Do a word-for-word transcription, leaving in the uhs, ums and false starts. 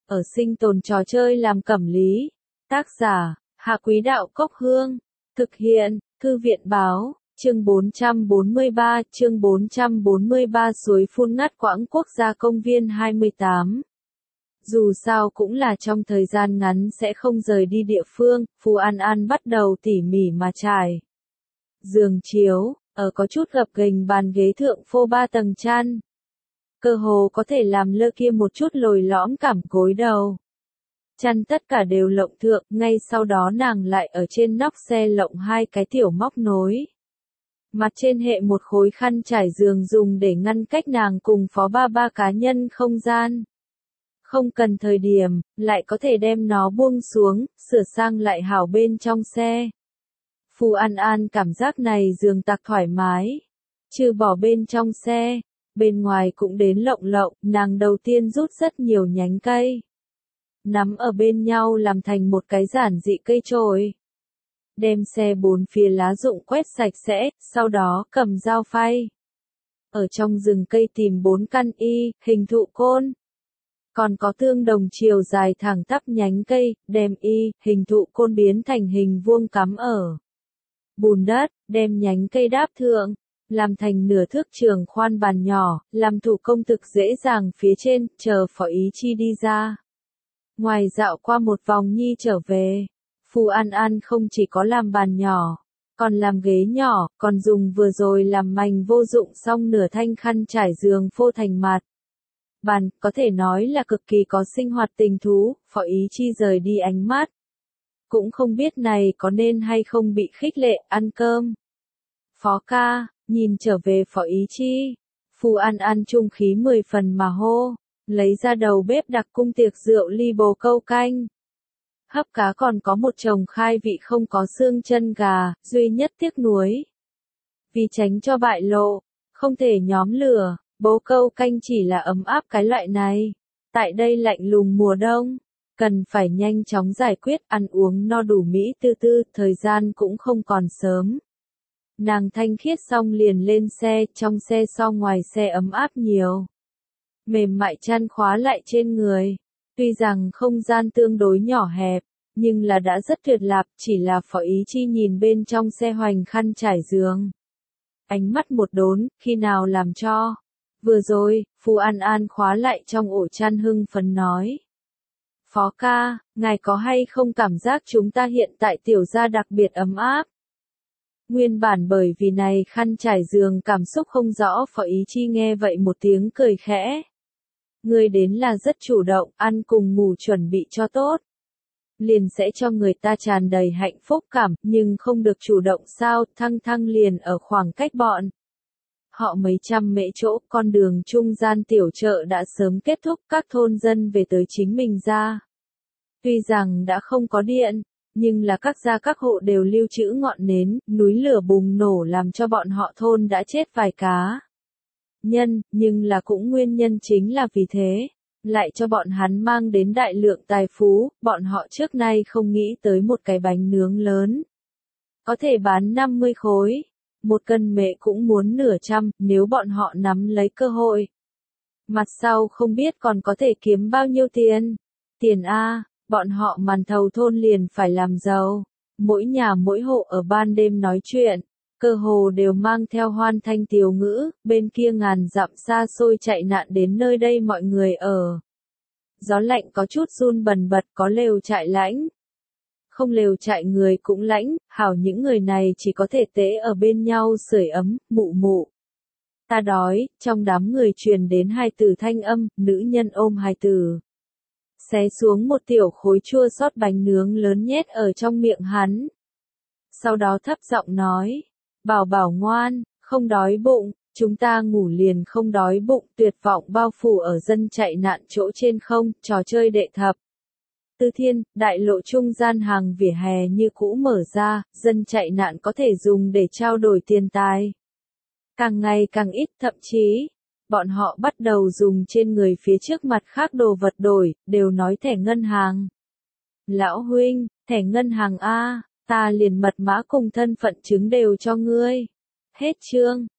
ở sinh tồn trò chơi làm cẩm lý. Tác giả, Hạ Quý Đạo Cốc Hương. Thực hiện, Thư viện Báo, chương bốn trăm bốn mươi ba, chương bốn trăm bốn mươi ba suối phun ngắt quãng quốc gia công viên hai mươi tám. Dù sao cũng là trong thời gian ngắn sẽ không rời đi địa phương, Phù An An bắt đầu tỉ mỉ mà trải. Giường chiếu, ở có chút gập ghềnh bàn ghế thượng phô ba tầng chăn. Cơ hồ có thể làm lơ kia một chút lồi lõm cảm gối đầu. Chăn tất cả đều lộng thượng, ngay sau đó nàng lại ở trên nóc xe lộng hai cái tiểu móc nối. Mặt trên hệ một khối khăn trải giường dùng để ngăn cách nàng cùng phó ba ba cá nhân không gian. Không cần thời điểm, lại có thể đem nó buông xuống, sửa sang lại hảo bên trong xe. Phù An An cảm giác này giường tặc thoải mái. Trừ bỏ bên trong xe, bên ngoài cũng đến lộng lộng, nàng đầu tiên rút rất nhiều nhánh cây. Nắm ở bên nhau làm thành một cái giản dị cây chổi. Đem xe bốn phía lá rụng quét sạch sẽ, sau đó cầm dao phay. Ở trong rừng cây tìm bốn căn y, hình thụ côn. Còn có tương đồng chiều dài thẳng tắp nhánh cây, đem y, hình thụ côn biến thành hình vuông cắm ở bùn đất, đem nhánh cây đáp thượng, làm thành nửa thước trường khoan bàn nhỏ, làm thủ công thực dễ dàng phía trên, chờ Phó Ý Chi đi ra. Ngoài dạo qua một vòng nhi trở về, Phù An An không chỉ có làm bàn nhỏ, còn làm ghế nhỏ, còn dùng vừa rồi làm mảnh vô dụng xong nửa thanh khăn trải giường phô thành mặt. Bàn, có thể nói là cực kỳ có sinh hoạt tình thú, Phó Ý Chi rời đi ánh mắt. Cũng không biết này có nên hay không bị khích lệ, ăn cơm. Phó ca, nhìn trở về Phó Ý Chi. Phù An An trung khí mười phần mà hô, lấy ra đầu bếp đặc cung tiệc rượu ly bồ câu canh. Hấp cá còn có một chồng khai vị không có xương chân gà, duy nhất tiếc nuối. Vì tránh cho bại lộ, không thể nhóm lửa, bồ câu canh chỉ là ấm áp cái loại này. Tại đây lạnh lùng mùa đông, cần phải nhanh chóng giải quyết, ăn uống no đủ mỹ tư tư, thời gian cũng không còn sớm. Nàng thanh khiết xong liền lên xe, trong xe so ngoài xe ấm áp nhiều. Mềm mại chăn khóa lại trên người. Tuy rằng không gian tương đối nhỏ hẹp, nhưng là đã rất tuyệt lạp, chỉ là Phó Ý Chi nhìn bên trong xe hoành khăn trải giường. Ánh mắt một đốn, khi nào làm cho. Vừa rồi, Phù An An khóa lại trong ổ chăn hưng phấn nói. Phó ca, ngài có hay không cảm giác chúng ta hiện tại tiểu gia đặc biệt ấm áp? Nguyên bản bởi vì này khăn trải giường cảm xúc không rõ, Phó Ý Chi nghe vậy một tiếng cười khẽ. Người đến là rất chủ động, ăn cùng ngủ chuẩn bị cho tốt. Liền sẽ cho người ta tràn đầy hạnh phúc cảm, nhưng không được chủ động sao, thăng thăng liền ở khoảng cách bọn. Họ mấy trăm mễ chỗ, con đường trung gian tiểu chợ đã sớm kết thúc, các thôn dân về tới chính mình ra. Tuy rằng đã không có điện, nhưng là các gia các hộ đều lưu trữ ngọn nến, núi lửa bùng nổ làm cho bọn họ thôn đã chết vài cá nhân, nhưng là cũng nguyên nhân chính là vì thế, lại cho bọn hắn mang đến đại lượng tài phú, bọn họ trước nay không nghĩ tới một cái bánh nướng lớn. Có thể bán năm mươi khối, một cân mệ cũng muốn nửa trăm, nếu bọn họ nắm lấy cơ hội. Mặt sau không biết còn có thể kiếm bao nhiêu tiền. Tiền A, bọn họ màn thầu thôn liền phải làm giàu. Mỗi nhà mỗi hộ ở ban đêm nói chuyện. Cơ hồ đều mang theo hoan thanh tiếu ngữ, bên kia ngàn dặm xa xôi chạy nạn đến nơi đây mọi người ở. Gió lạnh có chút run bần bật, có lều trại lãnh. Không lều trại người cũng lãnh, hảo những người này chỉ có thể tễ ở bên nhau sưởi ấm, mụ mụ. Ta đói, trong đám người truyền đến hai từ thanh âm, nữ nhân ôm hai từ. Xé xuống một tiểu khối chua xót bánh nướng lớn nhét ở trong miệng hắn. Sau đó thấp giọng nói. Bảo bảo ngoan, không đói bụng, chúng ta ngủ liền không đói bụng, tuyệt vọng bao phủ ở dân chạy nạn chỗ trên không, trò chơi đệ thập. Tư Thiên, đại lộ trung gian hàng vỉa hè như cũ mở ra, dân chạy nạn có thể dùng để trao đổi tiền tài. Càng ngày càng ít, thậm chí, bọn họ bắt đầu dùng trên người phía trước mặt khác đồ vật đổi, đều nói thẻ ngân hàng. Lão huynh, thẻ ngân hàng A. Ta liền mật mã cùng thân phận chứng đều cho ngươi. Hết chương.